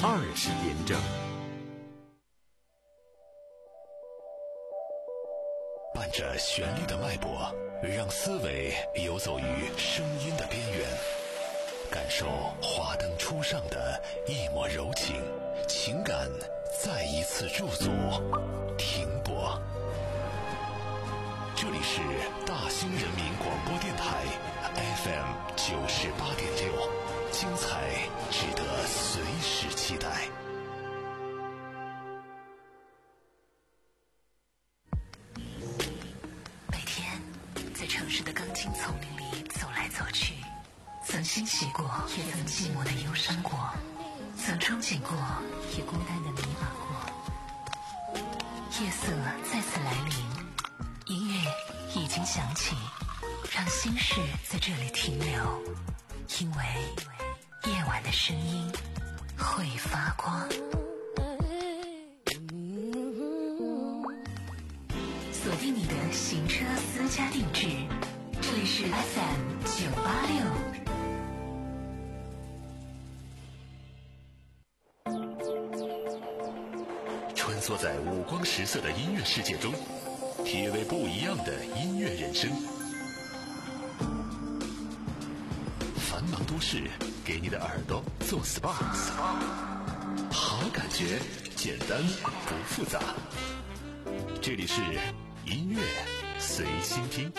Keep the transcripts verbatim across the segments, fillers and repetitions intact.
二十点整。 伴着旋律的脉搏，让思维游走于声音的边缘，感受华灯初上的一抹柔情，情感再一次驻足停泊。这里是大兴人民广播电台 F M 九十八点六，精彩值得随时期待。 每天在城市的钢筋丛林里走来走去，曾欣喜过，也曾寂寞的忧伤过，曾憧憬过，也孤单的迷茫过。夜色再次来临，音乐已经响起，让心事在这里停留，因为夜晚的声音会发光。锁定你的行车私家定制，这里是 F M 九八六。 穿梭在五光十色的音乐世界中，体味不一样的音乐人生。繁忙都市给你的耳朵做 S P A， 好感觉简单不复杂。这里是音乐随心听。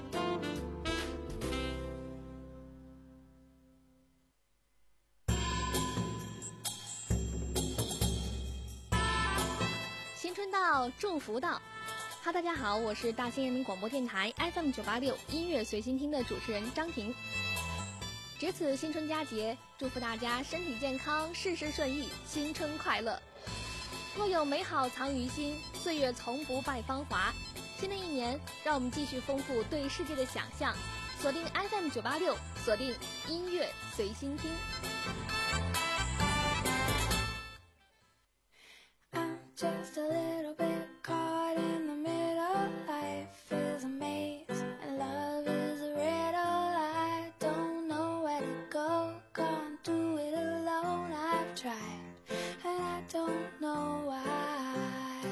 新春到，祝福到。哈，大家好，我是大兴人民广播电台 F M 九八六音乐随心听的主持人张婷。值此新春佳节，祝福大家身体健康，事事顺意，新春快乐。若有美好藏于心，岁月从不败芳华。新的一年，让我们继续丰富对世界的想象，锁定 F M 九八六，锁定音乐随心听。 Just a little bit caught in the middle. Life is a maze and love is a riddle. I don't know where to go, can't do it alone. I've tried and I don't know why.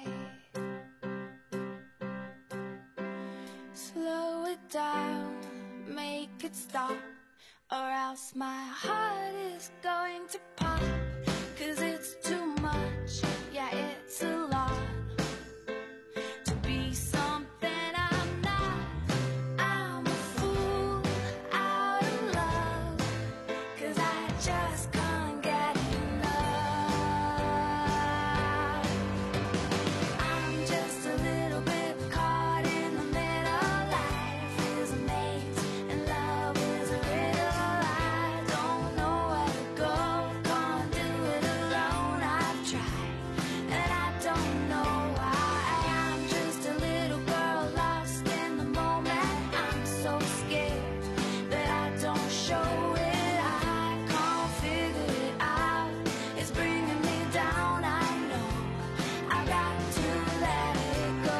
Slow it down, make it stop, or else my heart is going to pop. 'Cause it's too much, yeah, it's a lot to be something I'm not. I'm a fool out of love, 'cause I just can't get enough. I'm just a little bit caught in the middle. Life is a maze and love is a riddle. I don't know where to go, can't do it alone. I've tried and I don't know why. I'm just a little girl lost in the moment. I'm so scared that I don't show it. I can't figure it out, it's bringing me down. I know I've got to let it go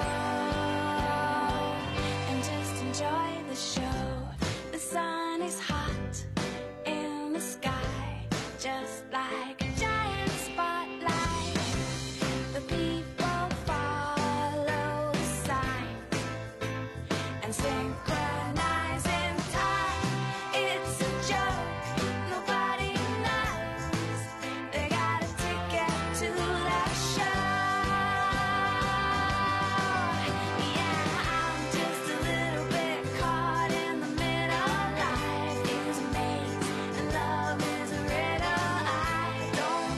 and just enjoy the show. The sun is hot in the sky, just like a giant spotlight. The people follow the sign and synchronize in time. It's a joke, nobody knows. They got a ticket to that show. Yeah, I'm just a little bit caught in the middle. Life is a maze and love is a riddle. I don't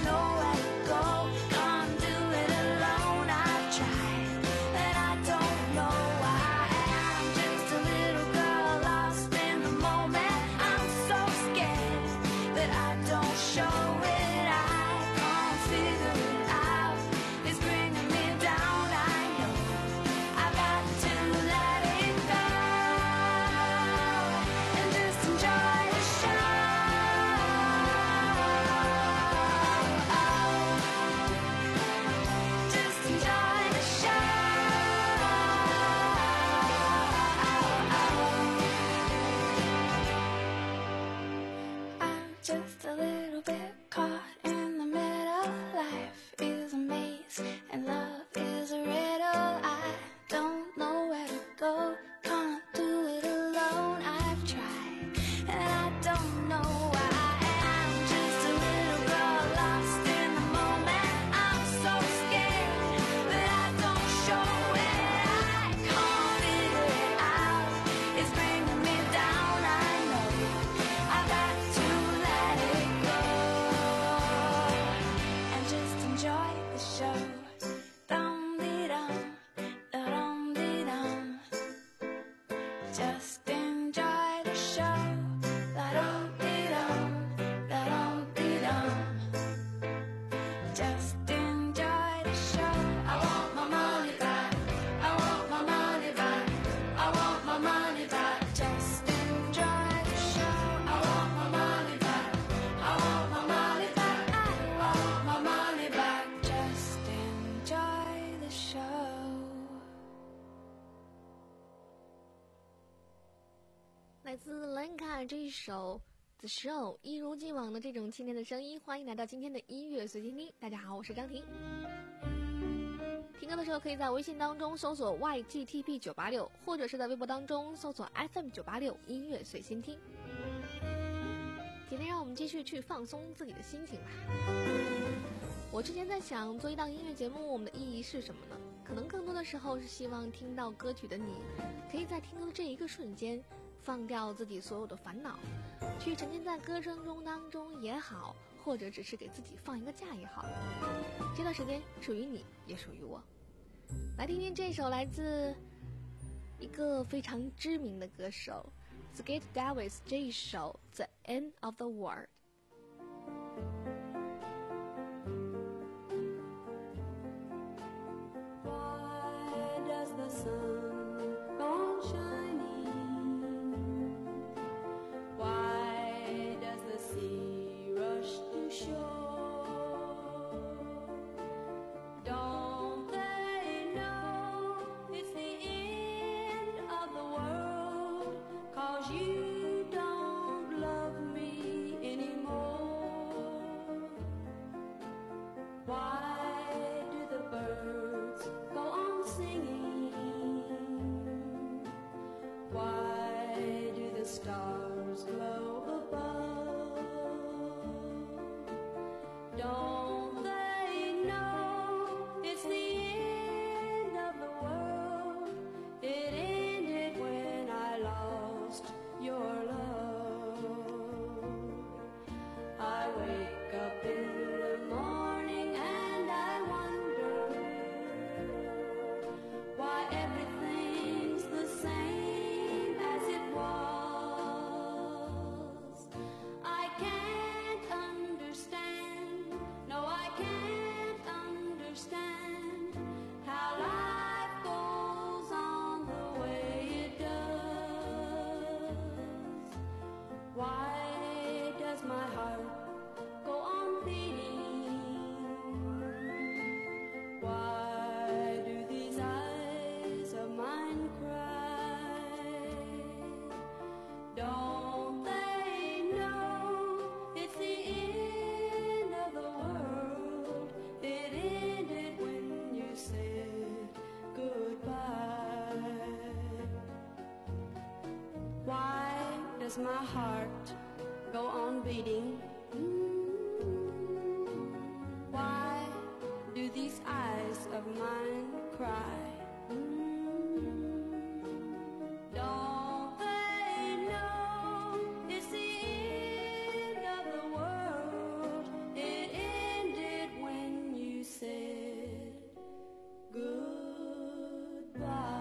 来自兰卡这一首 The Show， 一如既往的这种清甜的声音，欢迎来到今天的音乐随心听。大家好，我是张婷。听歌的时候可以在微信当中搜索 Y G T P 九八六， 或者是在微博当中搜索 F M 九八六 音乐随心听。今天让我们继续去放松自己的心情吧。我之前在想，做一档音乐节目，我们的意义是什么呢？可能更多的时候是希望听到歌曲的你，可以在听歌的这一个瞬间，放掉自己所有的烦恼，去沉浸在歌声中当中也好，或者只是给自己放一个假也好。这段时间属于你，也属于我。来听听这首来自一个非常知名的歌手 Skate Davis 这一首 The End of the World。 The sun gone shining? Why does the sea rush to shore? Don't they know it's the end of the world? 'Cause you don't love me anymore. Why do the birds go on singing? Why do the stars glow above? Don't they know it's the end of the world? It ended when I lost your love. I wake up in the morning and I wonder why everything's the same as it was. I can't understand, no I can't understand how life goes on the way it does. Why does my heart go on beating? Why do these eyes of mine cry? Don't they know it's the end of the world? It ended when you said goodbye. Why does my heart go on beating? Why do these eyes of mine cry? Don't they know it's the end of the world? It ended when you said goodbye.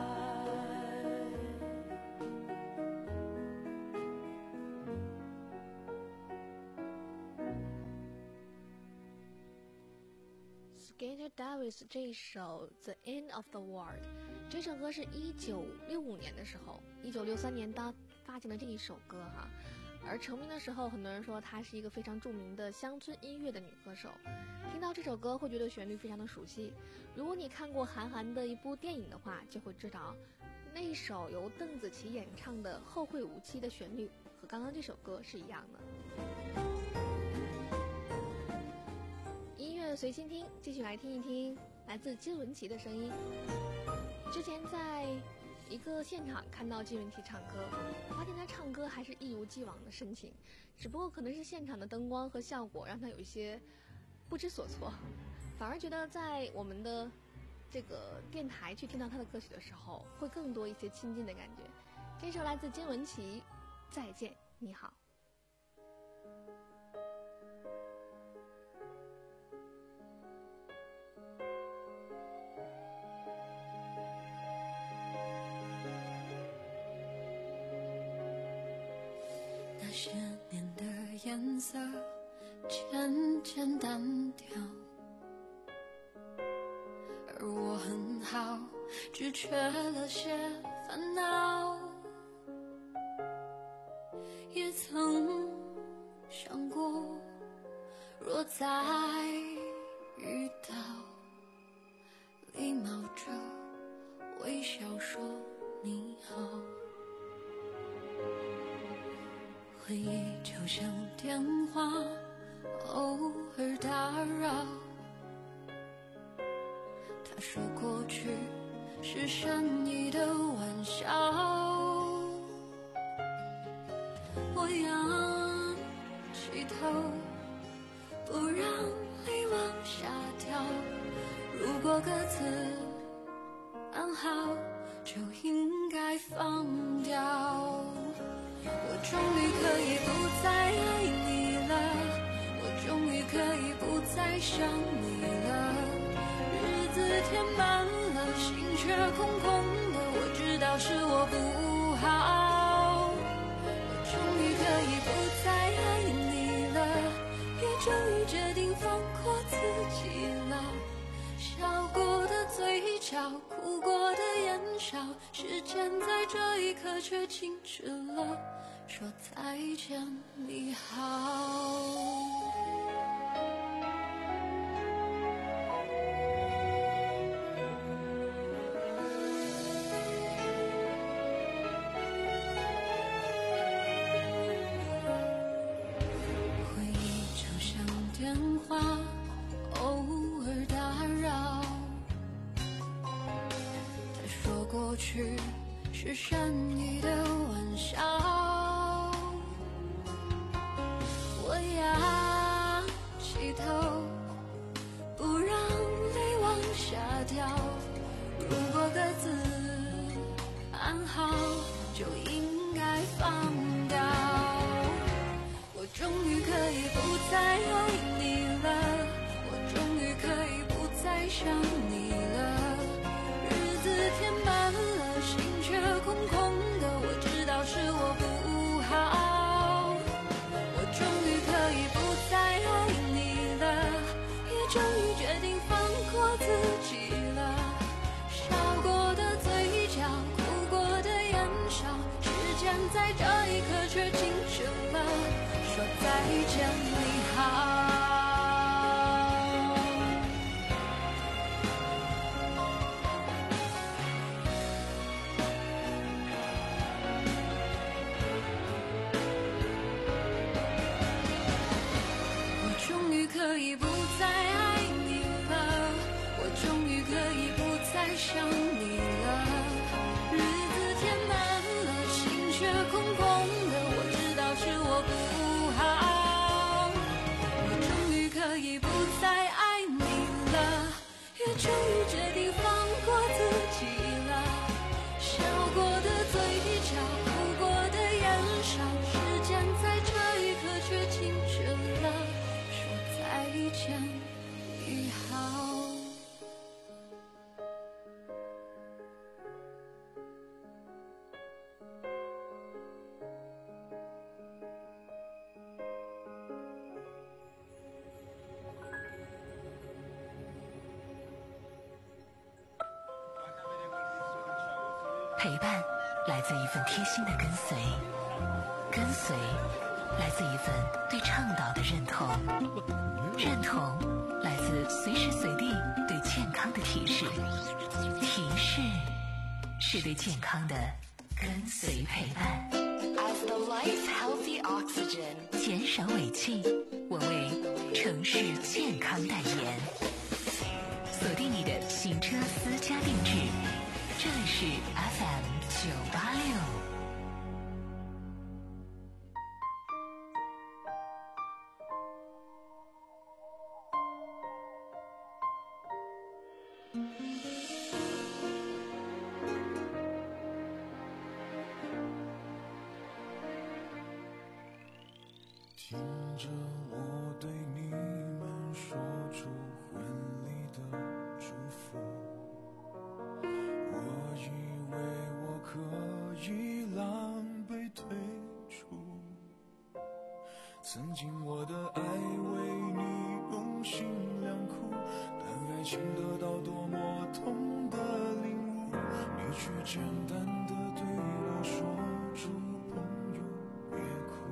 ，Skate Davis 这一首 The End of the World， 这首歌是一九六五年的时候，一九六三年当发行的这一首歌哈。而成名的时候，很多人说她是一个非常著名的乡村音乐的女歌手。听到这首歌会觉得旋律非常的熟悉。如果你看过韩寒的一部电影的话，就会知道那一首由邓紫棋演唱的《后会无期》的旋律和刚刚这首歌是一样的。音乐随心听，继续来听一听来自金玟岐的声音。之前在一个现场看到金玟岐唱歌，发现他唱歌还是一如既往的深情，只不过可能是现场的灯光和效果让他有一些不知所措，反而觉得在我们的这个电台去听到他的歌曲的时候，会更多一些亲近的感觉。这首来自金玟岐，再见你好。 那些年的颜色渐渐淡掉，而我很好，只缺了些烦恼。也曾想过，若再遇到，礼貌着微笑说你好。 回忆就像电话，偶尔打扰。他说过去是善意的玩笑，我仰起头，不让泪往下掉。如果各自安好，就应该放掉。我终于可以不再爱你了，我终于可以不再想你了。日子填满了，心却空空的，我知道是我不好。我终于可以不再爱你了，也终于决定放过自己了。笑过的嘴角，哭过的眼梢，时间在这一刻却静止了，说再见你好。过去是善意的玩笑，我仰起头，不让泪往下掉。如果各自安好，就应该放掉。我终于可以不再爱你了，我终于可以不再想你了。填满了，心却空空的，我知道是我不好。我终于可以不再爱你了，也终于决定放过自己了。笑过的嘴角，哭过的眼梢，时间在这一刻却静止了，说再见你好。可以不再爱你了，我终于可以不再想你了。日子填满了，心却空空的，我知道是我不好。我终于可以不再爱你了，也终于决定放过自己了。笑过的嘴角，哭过的眼梢，时间在这一刻却静止了，再见你好。 陪伴来自一份贴心的跟随，跟随来自一份对倡导的认同，认同来自随时随地对健康的提示，提示是对健康的跟随陪伴。 As the life healthy oxygen， 减少尾气，我为城市健康代言。锁定你的行车私家定制，这里是 F M 九八六。 听着我对你们说出婚礼的祝福，我以为我可以狼狈退出，曾经我的爱为你用心良苦，但爱情得到多么痛的领悟，你却简单的对我说出朋友别哭，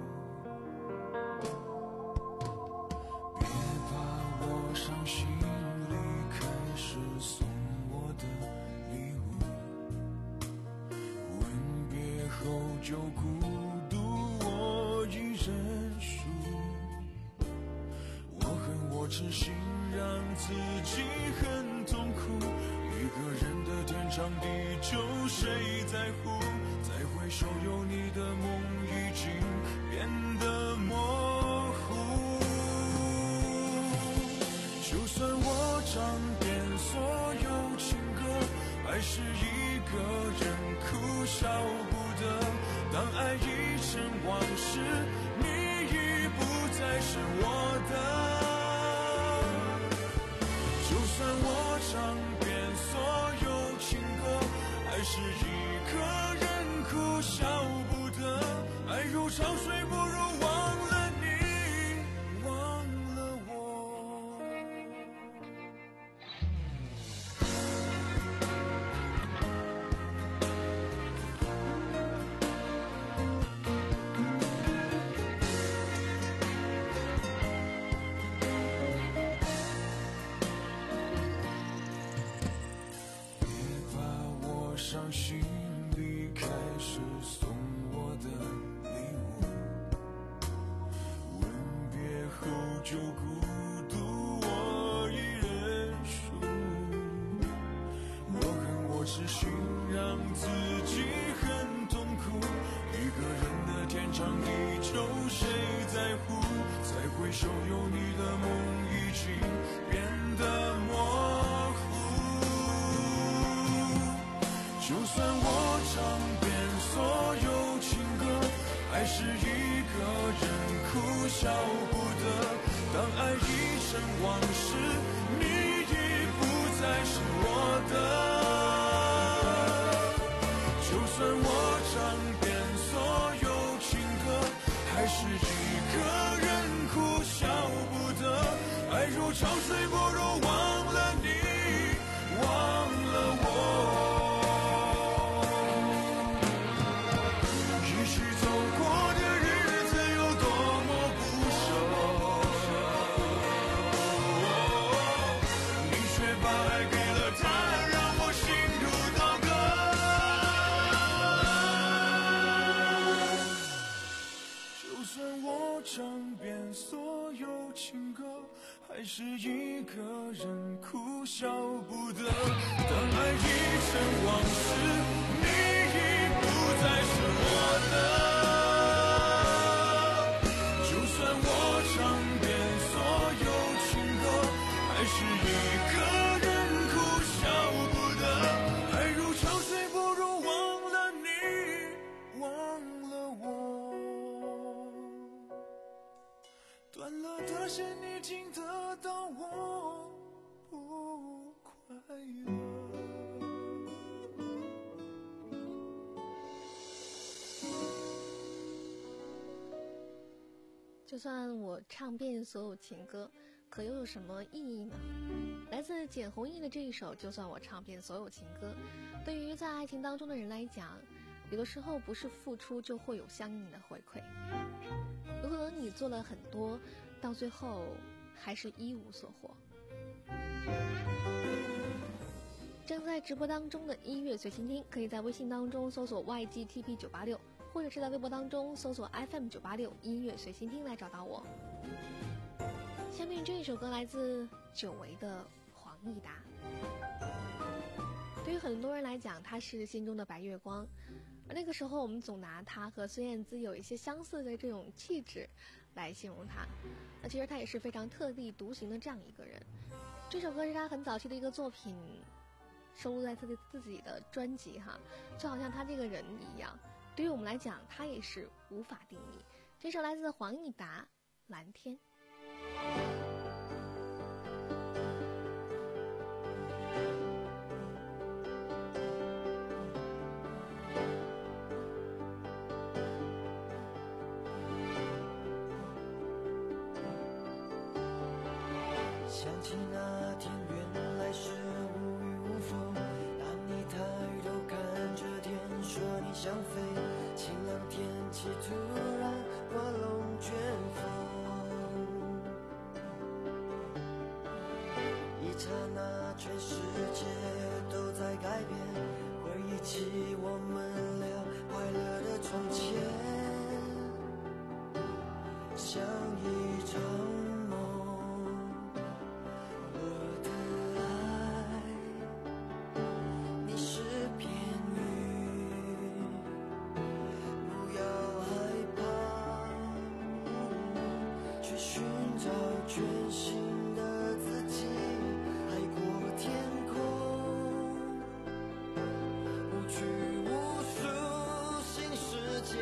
别怕我伤心离开时送我的礼物，吻别后就孤独，我已我痴心让自己很痛苦，一个人的天长地久谁在乎？再回首有你的梦已经变得模糊。就算我唱遍所有情歌，还是一个人哭笑不得。当爱已成往事，你已不再是我的。就算我唱遍所有情歌，还是一个人哭笑不得。爱如潮水，不如忘了你，忘了我。伤心离开时送我的礼物，吻别后就孤独我一人数。我恨我痴心让自己很痛苦，一个人的天长地久谁在乎？再回首有你的梦已经变得模糊。就算我唱遍所有情歌，还是一个人哭笑不得。当爱已成往事，你已不再是我的。就算我唱遍所有情歌，还是一个人哭笑不得。爱如潮水，不如忘了你，忘了我。唱遍所有情歌，还是一个人哭笑不得。当爱已成往事，你已不再是我的。就算我唱遍所有情歌，还是一个人哭笑不得。爱如潮水，不如忘了你，忘了我。断了的线，你竟得到我不快乐。 就算我唱遍所有情歌，可又有什么意义呢？来自简弘毅的这一首《就算我唱遍所有情歌》，对于在爱情当中的人来讲，有的时候不是付出就会有相应的回馈。有可能你做了很多，到最后还是一无所获。正在直播当中的音乐随心听，可以在微信当中搜索 Y G T P 九八六，或者是在微博当中搜索 F M 九八六音乐随心听来找到我。下面这一首歌来自久违的黄义达。对于很多人来讲，他是心中的白月光，而那个时候我们总拿他和孙燕姿有一些相似的这种气质来形容他。那其实他也是非常特立独行的这样一个人。这首歌是他很早期的一个作品，收录在他的自己的专辑哈，就好像他这个人一样，对于我们来讲他也是无法定义。这首来自黄义达《蓝天》。 想起那天原来是无雨无风，当你抬头看着天说你想飞，晴朗天气突然刮龙卷风，一刹那全世界都在改变，回忆起我们俩快乐的从前，像一场梦全新的自己，海阔天空，无拘无束新世界。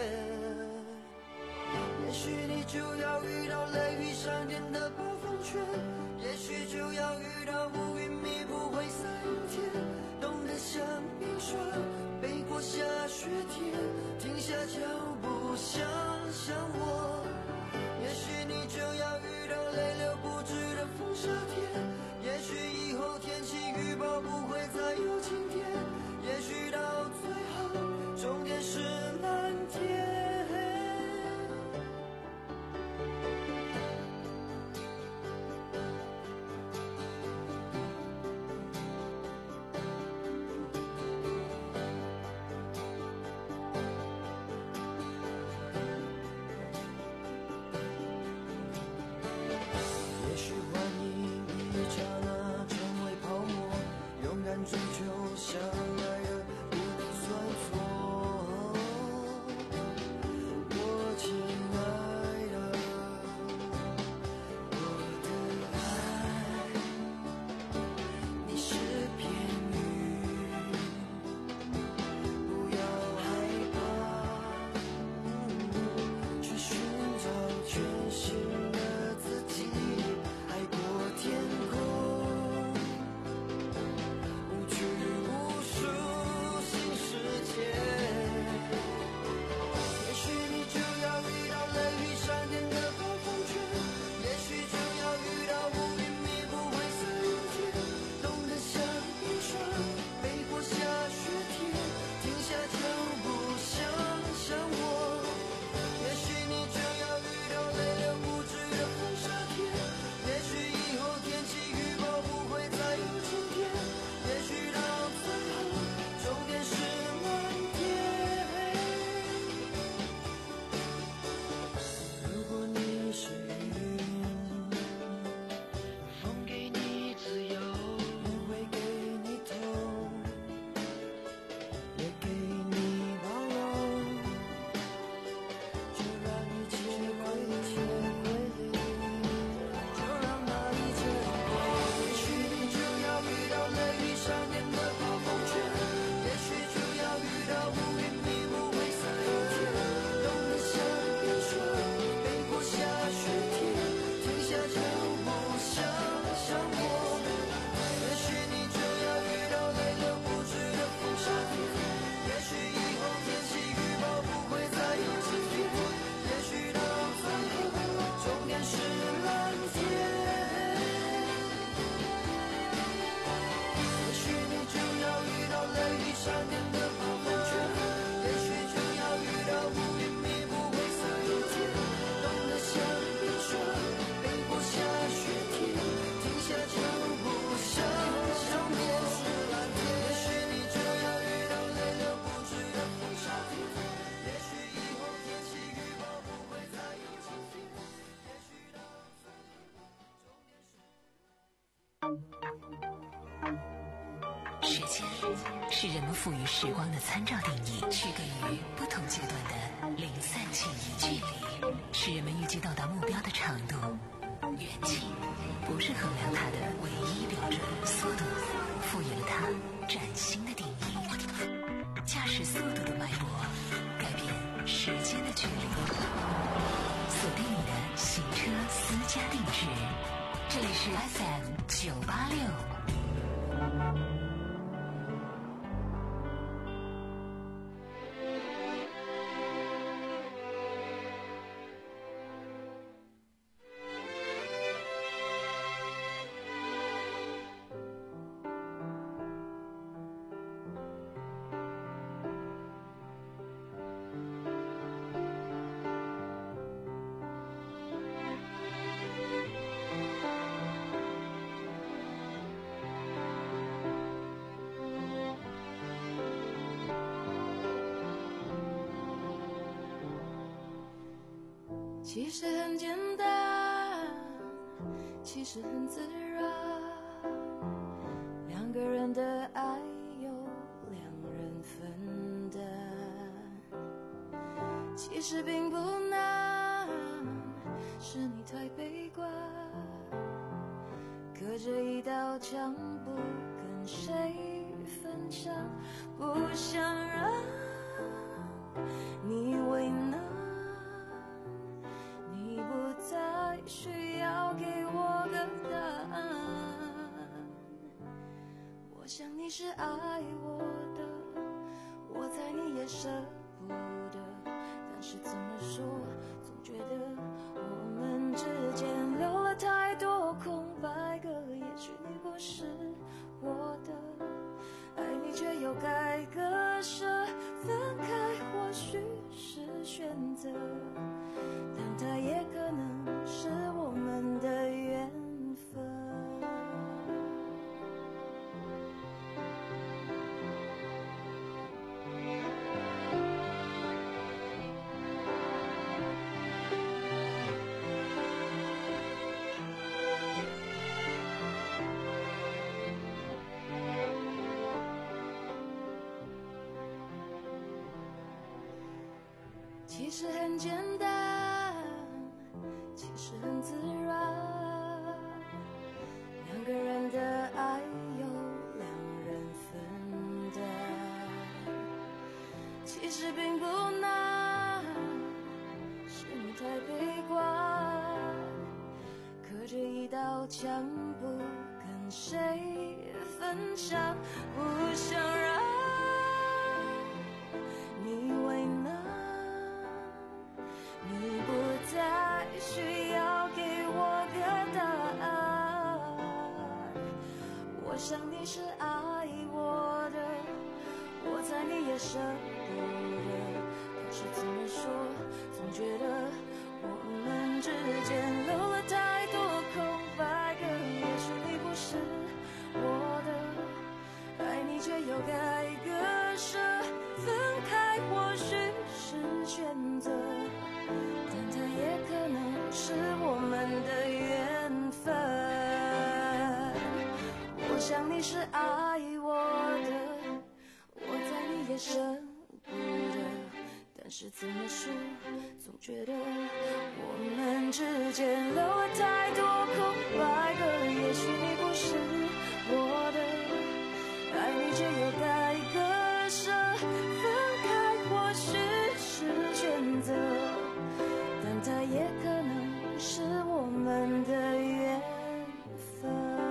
也许你就要遇到雷雨闪电的暴风圈，也许就要遇到乌云密布灰色阴天，冻得像冰霜，背过下雪天，停下脚步想想我。也许你就要遇到泪流不止的风沙天，也许以后天气预报不会再有晴天，也许到最后终点是蓝天。也许幻影一刹那成为泡沫，勇敢追求相爱的不能算错。我亲爱的，我的爱，你是片云，不要害怕，去寻找全新的自己，海阔天空，无拘无束新世界。也许你就要遇到雷雨闪电的暴风圈，也许就要遇到乌云密布灰色阴天，冻得像冰霜，背过下雪天，停下脚步想想我。也许你就要遇到泪流不止的风沙天，也许以后天气预报不会再有晴天，也许到最后终点是蓝天。如果你是云，风给你自由，雨会给你痛，也给你包容，就让一切归零，就让那一切过。也许你就要遇到雷雨闪电的暴风圈，也许就要遇到乌云密布灰色阴天，冻得像冰霜，背过下雪天，停下脚步想想我。也许你就要遇到泪流不止的风沙天，也许以后天气预报不会再有晴天，也许到最后终点是蓝天。也许你就要遇到雷雨闪电的暴风圈，也许就要遇到乌云密布灰色阴天，冻得像冰霜，背过下雪天，停下脚步想想我。也许你就要遇到泪流不止的风沙天，也许以后天气预报不会再有晴天，也许到最后终点是。 时间是人们赋予时光的参照定义，区隔于不同阶段的零散记忆。距离是人们预计到达目标的长度，远近不是衡量它的唯一标准。速度赋予了它崭新的定义。驾驶速度的脉搏改变时间的距离。锁定你的行车私家定制，这里是 F M 九八六。 其实很简单，其实很自然，两个人的爱由两人分担，其实并不难， 是你太悲观，隔着一道墙不跟谁分享，不想让你为难，你不再需要给我个答案。我想你是爱我的，我猜你也舍不得，但是怎么说，总觉得我们之间留了太多空白格。也许你不是我的，爱你却又该割舍，分开或许是选择，但它也可能是我们的缘分。其实很简单，其实很自然，两个人的爱由两人分担，其实并不难，是你太悲观，隔着一道墙不跟谁分享，不想让你为难，你不再需要给我个答案。我想你是爱我的，我猜你也舍不得，但是怎么说，总觉得我们之间留了太多空白格。也许你不是我的，爱你却又该割舍，分开或许是选择，但它也可能是我们的缘分。我想你是爱我的，我猜你也舍不得，但是怎么说，总觉得我们之间留了太多空白格。也许你不是我的，爱你却又该割舍，分开或许是选择，但它也可能是我们的缘分。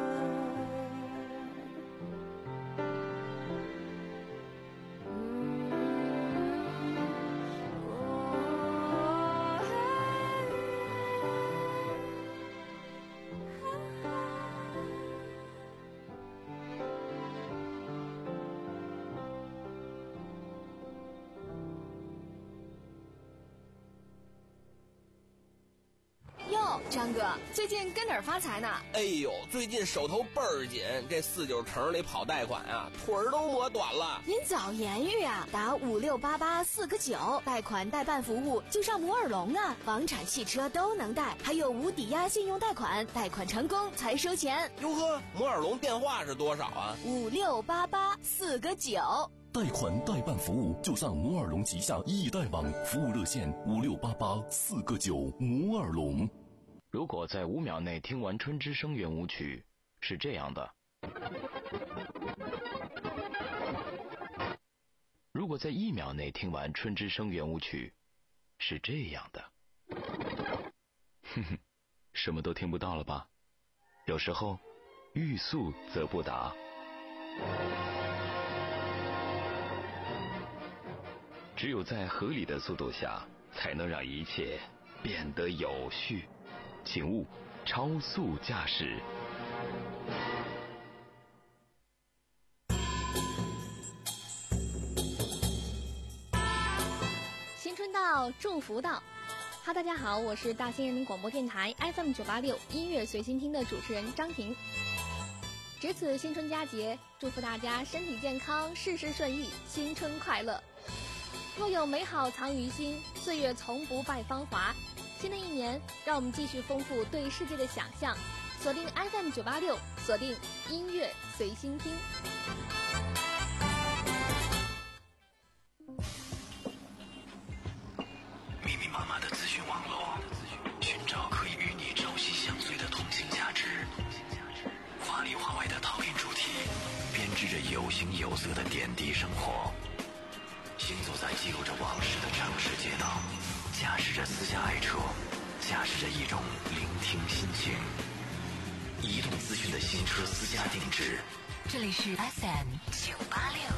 哟，张哥，最近跟哪儿发财呢？ 哎呦，最近手头倍儿紧，这四九城里跑贷款啊，腿儿都磨短了。 您早言语啊，打五六八八四个九，贷款代办服务就上摩尔龙啊，房产、汽车都能贷，还有无抵押信用贷款，贷款成功才收钱。 哟呵，摩尔龙电话是多少啊？ 五六八八四个九。 贷款代办服务就上摩尔龙旗下易贷网，服务热线五六八八四个九。摩尔龙。 如果在五秒内听完《春之声》圆舞曲，是这样的；如果在一秒内听完《春之声》圆舞曲，是这样的。哼哼，什么都听不到了吧？有时候，欲速则不达。只有在合理的速度下，才能让一切变得有序。请勿超速驾驶。 新春到，祝福到。哈，大家好，我是大兴人民广播电台 F M 九八六音乐随心听的主持人张婷。值此新春佳节，祝福大家身体健康，事事顺意，新春快乐。若有美好藏于心，岁月从不败芳华。新的一年，让我们继续丰富对世界的想象。锁定 F M 九八六，锁定音乐随心听。 密密麻麻的资讯网络，寻找可以有形有色的点滴生活，行走在记录着往事的城市街道，驾驶着私家爱车，驾驶着一种聆听心情。移动资讯的新车私家定制， 这里是 F M 九八六。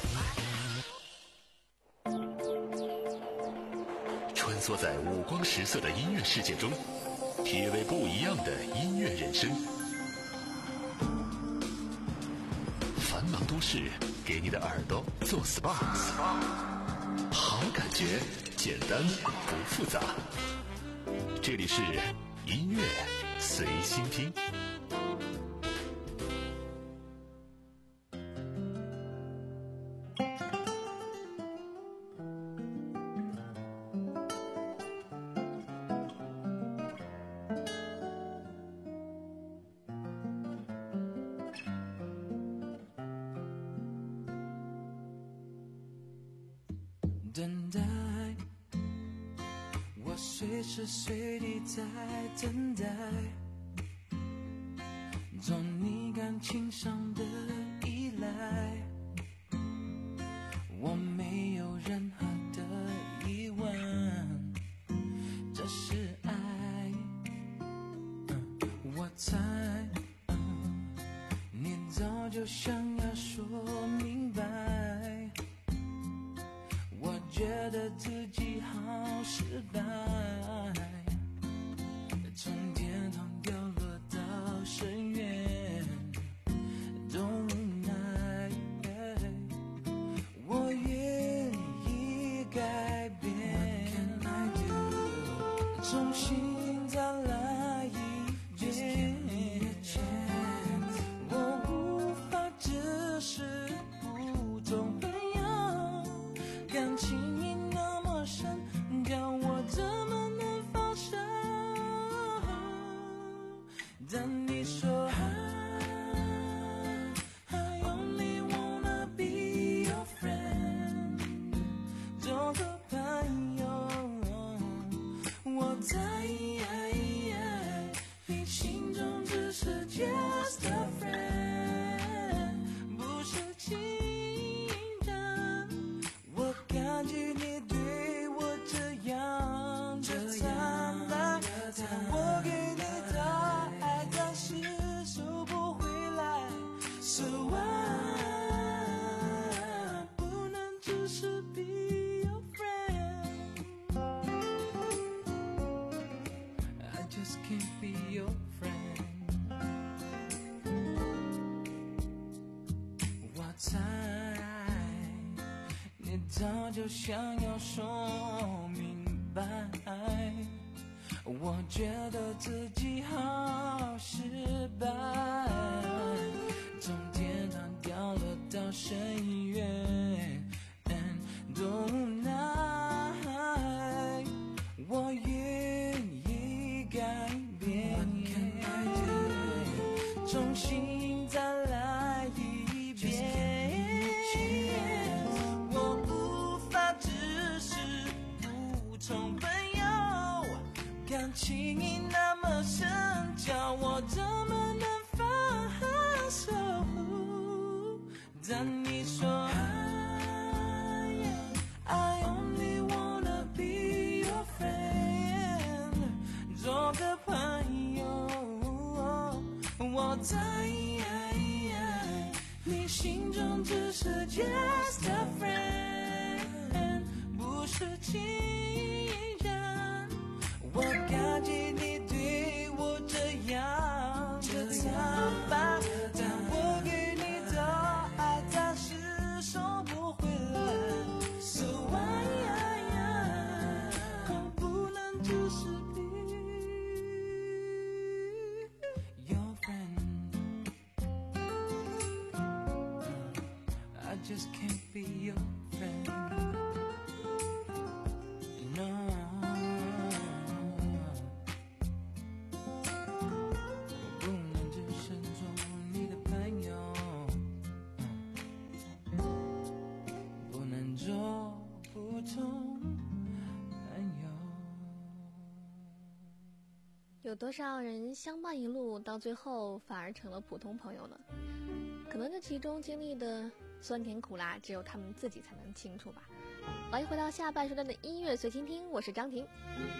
穿梭在五光十色的音乐世界中，体味不一样的音乐人生。繁忙都市给你的耳朵做 S P A， 好感觉简单不复杂。这里是音乐随心听。 等待，我随时随地在等待，做你感情上的依赖，我没有任何的疑问，这是爱，嗯、我猜、嗯、你早就想要说明白，我觉得自己好失败，从天堂掉落到深渊，都无奈。我愿意改变，重新再来一遍。我无法只是普通朋友，感情已那么深，叫我怎么能放手？但你说 I only wanna be your friend， 做个朋友，我在你心中只是 just a friend， 不是情人。我感激你对我这样的坦白，但我给你的爱暂时收不回来。So I 不能只是 be your friend， I just can't be your friend。 我猜你早就想要说明白，我觉得自己好失败，从天堂掉落到深渊，多无奈。我愿意改变，重新再来一遍。我无法只是普通朋友，感情已那么深，叫我怎么能放手？但你说 I only wanna be your friend， 做个朋友，我在你心中只是 just a friend， 不是情人。我感激你对我这样的坦白，但我给你的爱暂时收不回来。So I 不能只是 be your friend， I just can't be your friend。No， 不能只是做你的朋友，不能做普通朋友。 有多少人相伴一路，到最后反而成了普通朋友呢？ 可能这其中经历的酸甜苦辣，只有他们自己才能清楚吧。欢迎回到下半时段的音乐随心听，我是张婷。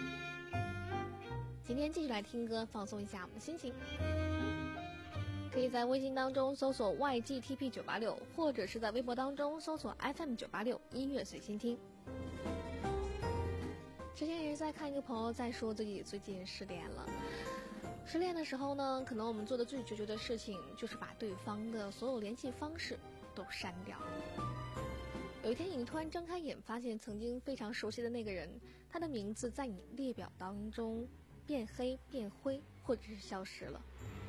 今天继续来听歌，放松一下我们的心情。可以在微信当中搜索 Y G T P 九八六，或者是在微博当中搜索 F M 九八六音乐随心听。之前也是在看一个朋友在说自己最近失恋了。失恋的时候呢，可能我们做的最决绝的事情就是把对方的所有联系方式都删掉。有一天你突然睁开眼，发现曾经非常熟悉的那个人，他的名字在你列表当中变黑变灰，或者是消失了。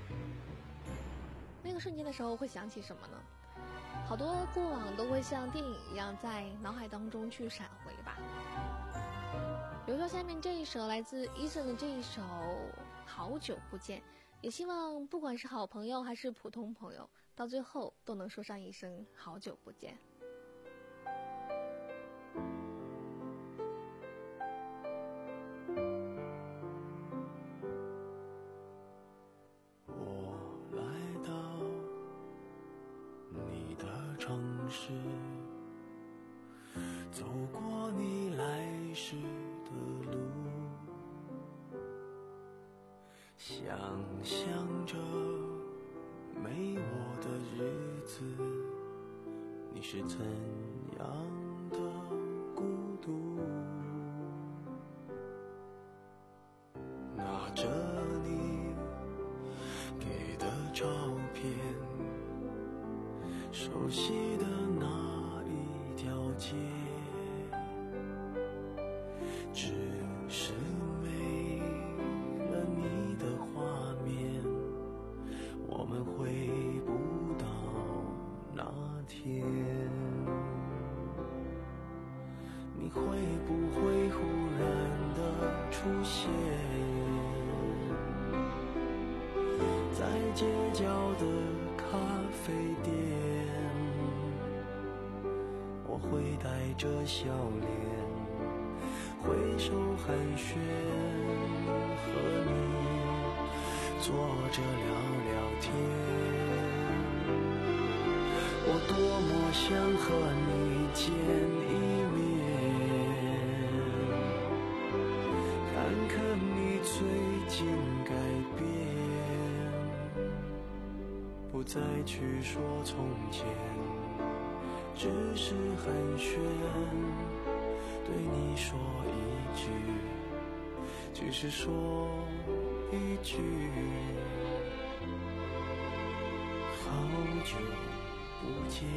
那个瞬间的时候会想起什么呢？好多过往都会像电影一样在脑海当中去闪回吧。比如说下面这一首来自 Eason 的这一首好久不见，也希望不管是好朋友还是普通朋友，到最后都能说上一声好久不见。 我来到你的城市，走过你来时的路，想象着没我的日子，你是怎样的孤独。拿着你给的照片，熟悉的那一条街，只是没了你的画面，我们回不到那天。你会不会忽然的出现在街角的咖啡店？我会带着笑脸挥手寒暄，和你坐着聊聊天。我多么想和你见一面，看看你最近改变，不再去说从前，只是寒暄，对你说一句，只是说一句，好久不见。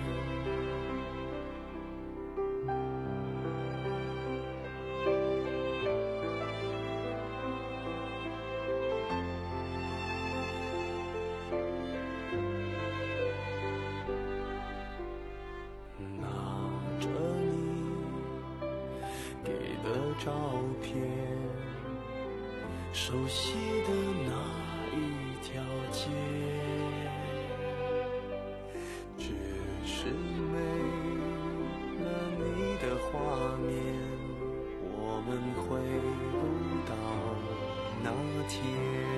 照片，熟悉的那一条街，只是没了你的画面，我们回不到那天。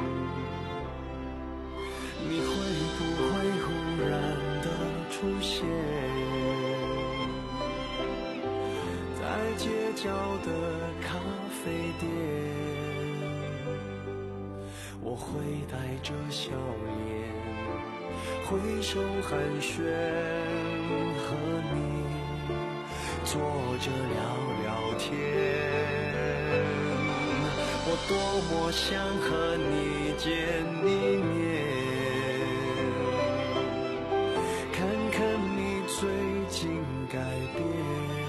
你会不会忽然的出现在街角的咖啡店？我会带着笑脸挥手寒暄，和你坐着聊聊天。我多么想和你见一面，看看你最近改变，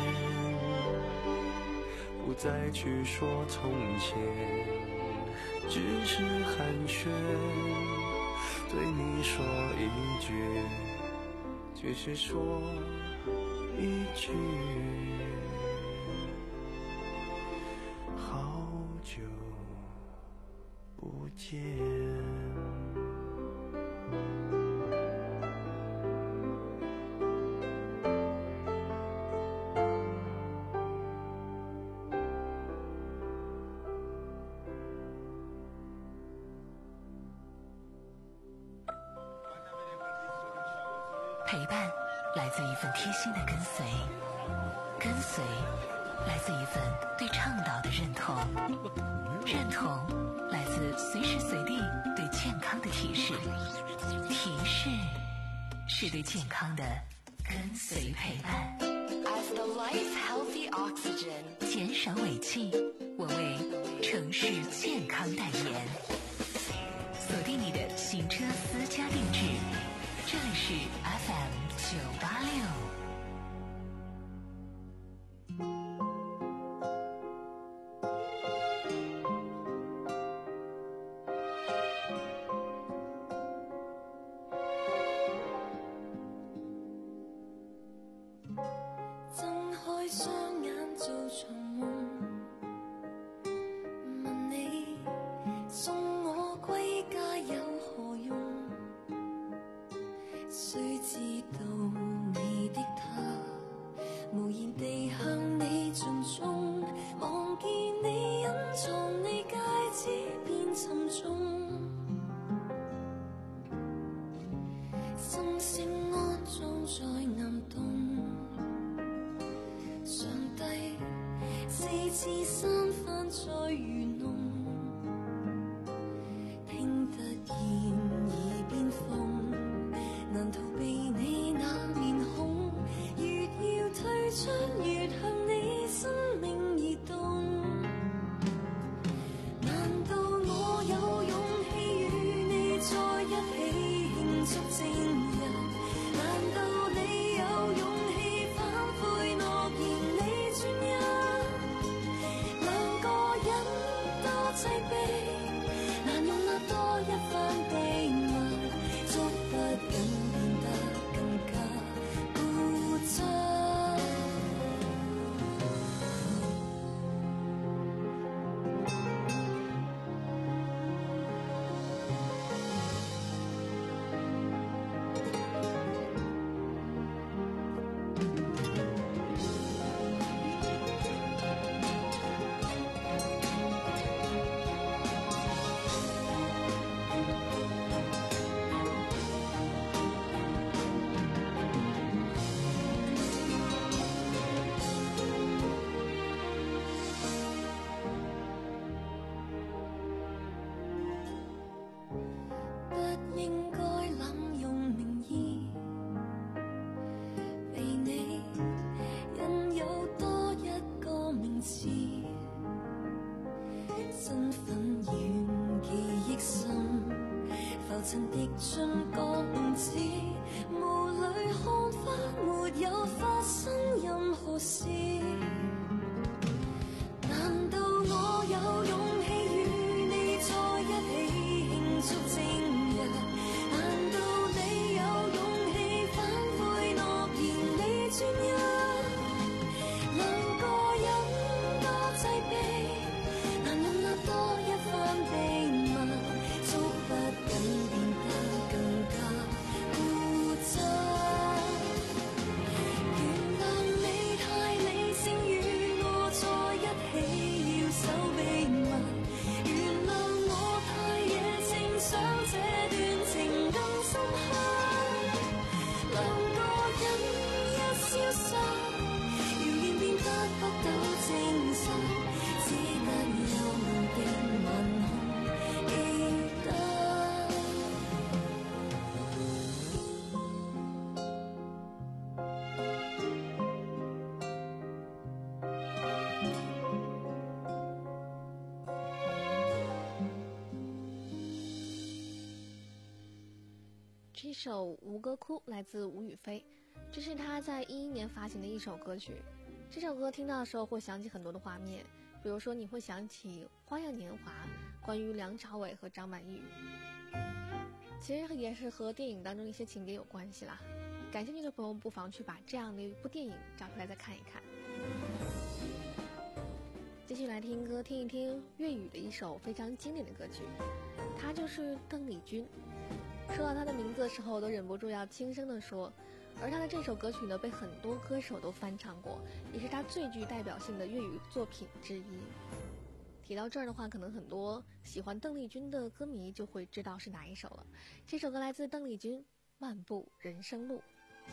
不再去说从前，只是寒暄，对你说一句，只是说一句，好久不见。 陪伴来自一份贴心的跟随，跟随来自一份对倡导的认同，认同来自随时随地对健康的提示，提示是对健康的跟随陪伴。 As the life healthy oxygen， 减少尾气，我为城市健康代言。锁定你的行车私家定制，这里是 F M 九八六。 睜開雙眼做場夢，問你送我歸家有何用？誰知道你的他無言地向你盡忠，望見你隱藏你戒指變沉重，心聲安裝在岩洞。上帝四次三番在愚弄，聽得現已變瘋，難逃避你那面孔，越要退出越向你生命移動。難道我有勇氣與你在一起慶祝正日？難道你有勇氣反悔諾言你專一？兩個人多擠迫，難容納多一番秘密，捉不緊變得更加固執。不應該濫用名義，被你引誘多一個名詞，身份遠記憶深，浮塵滴進覺子，霧裏看法沒有發生任何事。難道我有勇氣與你在一起慶祝正日？難道你有勇氣反悔諾言你專一？兩個人多擠迫，難容納多一番秘密，捉不緊變得更加固執。原諒你太理性與我在一起要守秘密，原諒我太野性想這段情更深刻。兩個人一消失，謠言變得不到證實，只得幽暗的問號記得。 这首《吴歌哭》来自吴雨霏，这是他在一一年发行的一首歌曲。这首歌听到的时候会想起很多的画面，比如说你会想起《花样年华》，关于梁朝伟和张曼玉，其实也是和电影当中的一些情节有关系啦。感兴趣的朋友不妨去把这样的一部电影找出来再看一看。继续来听歌，听一听粤语的一首非常经典的歌曲，他就是邓丽君。说到他的名字的时候，我都忍不住要轻声地说，而他的这首歌曲呢，被很多歌手都翻唱过，也是他最具代表性的粤语作品之一。提到这儿的话，可能很多喜欢邓丽君的歌迷就会知道是哪一首了。这首歌来自邓丽君《漫步人生路》。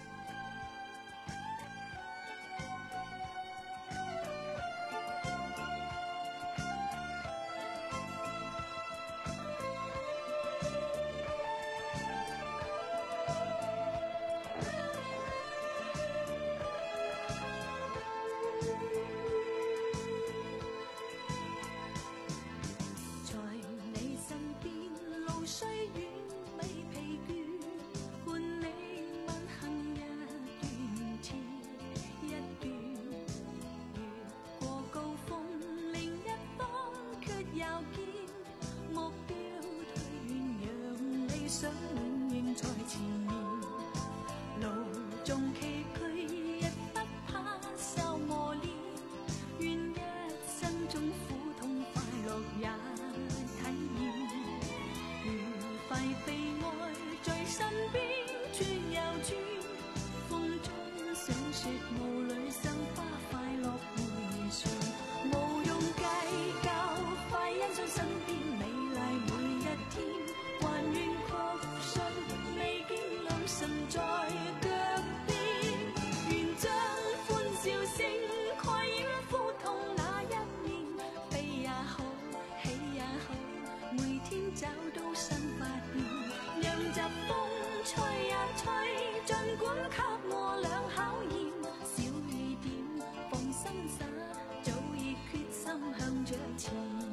轉，風中想說霧裏賞花快樂回旋，無用計較，快欣賞身邊美麗每一天，還願確信未見兩神在腳邊，願將歡笑聲蓋掩苦痛那一面，悲也好，喜也好，每天找到新發現，讓疾風吹呀吹，儘管給我倆考驗，小雨點放心灑，早已決心向着前。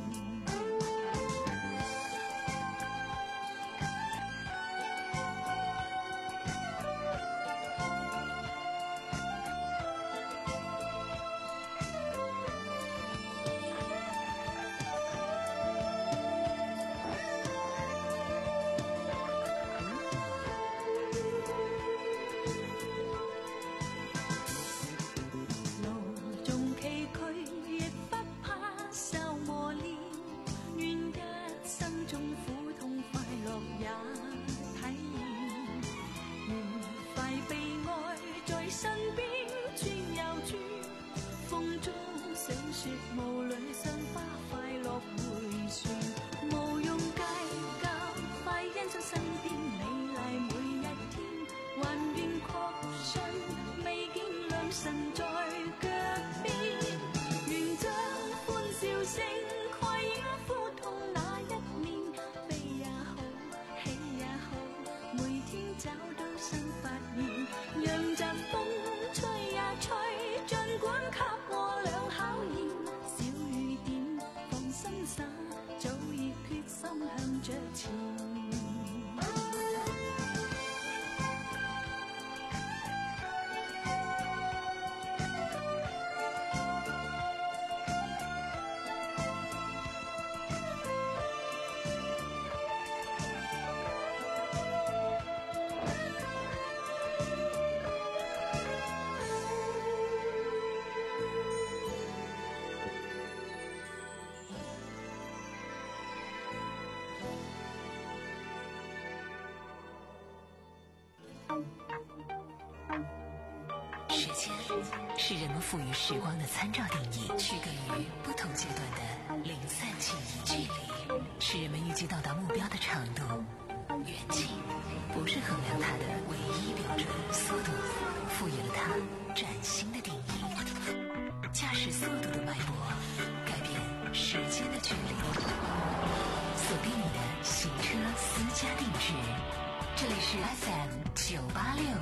时间是人们赋予时光的参照定义，区隔于不同阶段的零散记忆距离，是人们预计到达目标的长度。远近不是衡量它的唯一标准，速度赋予了它崭新的定义。驾驶速度的脉搏，改变时间的距离。锁定你的行车私家定制，这里是 F M 九八六。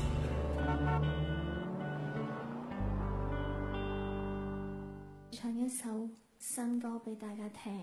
唱一首新歌俾大家聽。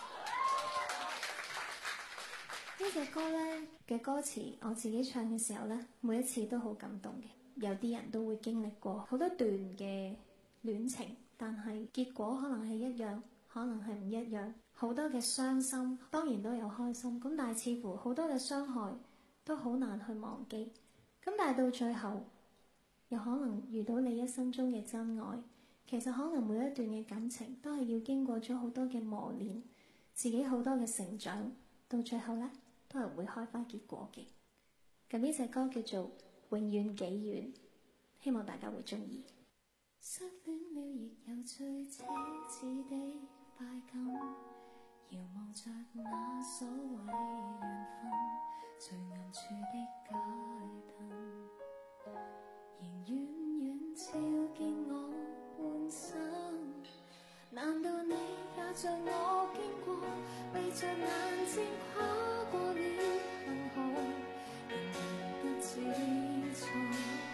呢隻歌呢嘅歌詞，我自己唱嘅時候呢，每一次都好感動嘅。有啲人都會經歷過好多段嘅戀情，但係結果可能係一樣，可能係唔一樣。好多嘅傷心，當然都有開心，咁但係似乎好多嘅傷害都好難去忘記。咁但係到最後，有可能遇到你一生中嘅真愛。其實可能每一段嘅感情都係要經過咗好多嘅磨練，自己好多嘅成長，到最後呢，都係會開花結果嘅。咁呢隻歌叫做《永遠幾遠》，希望大家會中意。失戀了亦有最奢侈的快感，遙望着那所謂緣分，最暗處的街燈，仍遠遠照見我半生。難道你也像我經過，閉着眼睛跨過了銀河，仍然不知錯，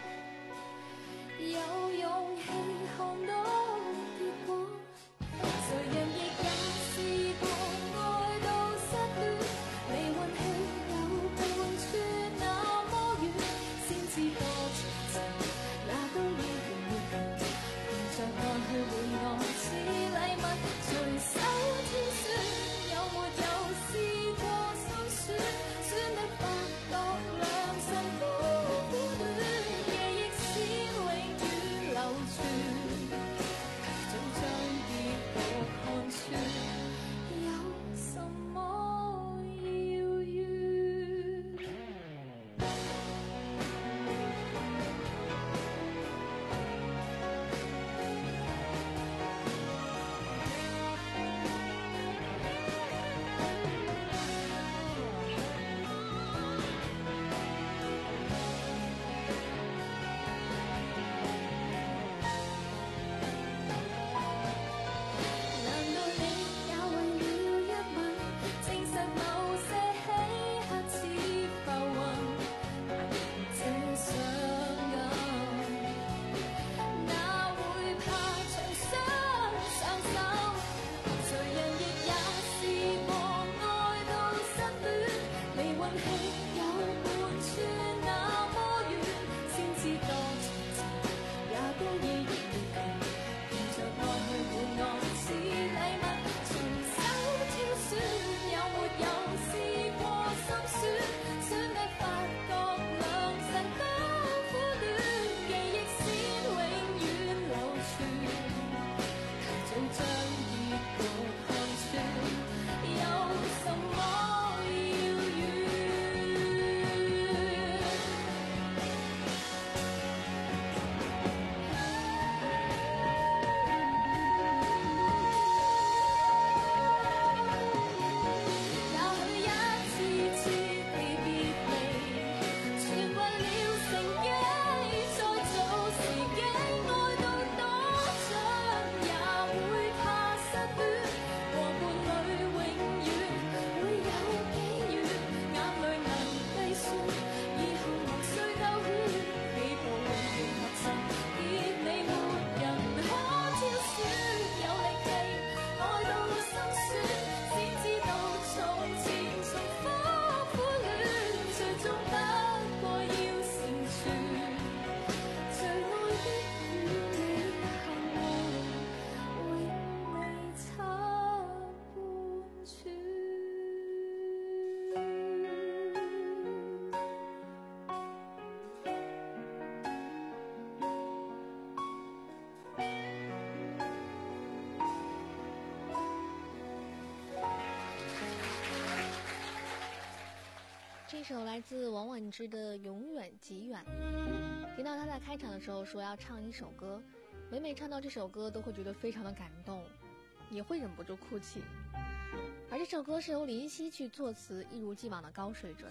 有勇氣看到結果。誰人亦有試過愛到失戀，離運氣有半寸那首来自王菀之的《永远极远》。听到他在开场的时候说要唱一首歌，每每唱到这首歌都会觉得非常的感动，也会忍不住哭泣。而这首歌是由林夕去作词，一如既往的高水准。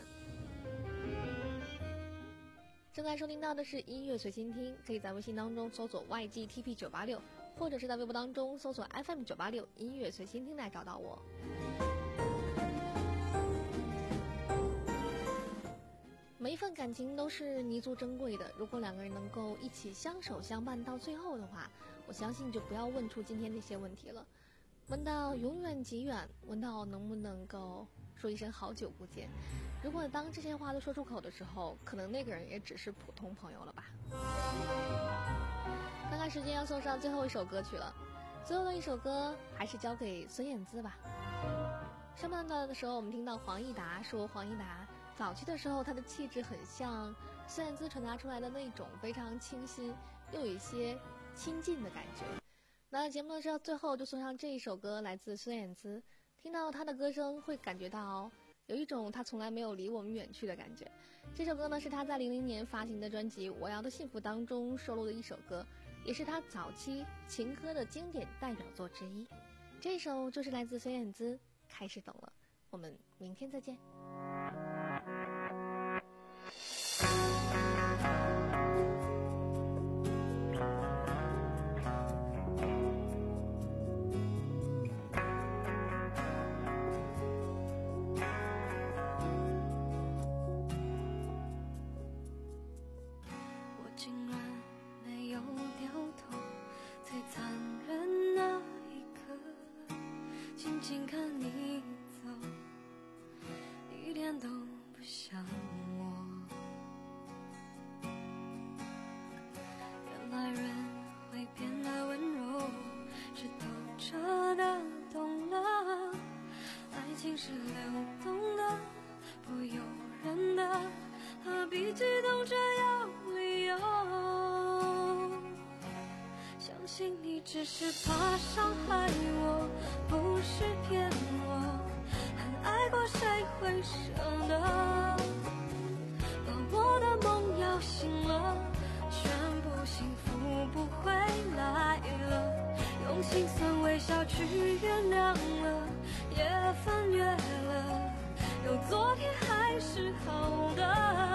正在收听到的是音乐随心听，可以在微信当中搜索 Y G T P 九八六，或者是在微博当中搜索 F M 九八六音乐随心听来找到我。每一份感情都是弥足珍贵的，如果两个人能够一起相守相伴到最后的话，我相信就不要问出今天这些问题了。问到永远极远，问到能不能够说一声好久不见，如果当这些话都说出口的时候，可能那个人也只是普通朋友了吧。看看时间，要送上最后一首歌曲了，最后的一首歌还是交给孙燕姿吧。上半段的时候我们听到黄义达说，黄义达早期的时候他的气质很像孙燕姿传达出来的那种非常清新又有一些亲近的感觉。那节目的时候最后就送上这一首歌，来自孙燕姿，听到她的歌声会感觉到有一种她从来没有离我们远去的感觉。这首歌呢是她在零零年发行的专辑《我要的幸福》当中收录的一首歌，也是她早期情歌的经典代表作之一。这首就是来自孙燕姿《开始懂了》，我们明天再见。 近看你走，一点都不像我。原来人会变得温柔，是透彻的懂了。爱情是流动的，不由人的，何必激动着有理由？相信你只是怕伤害我，不是骗我，很爱过谁会舍得把我的梦摇醒了，全部幸福不回来了，用心酸微笑去原谅了，也翻越了，有昨天还是好的。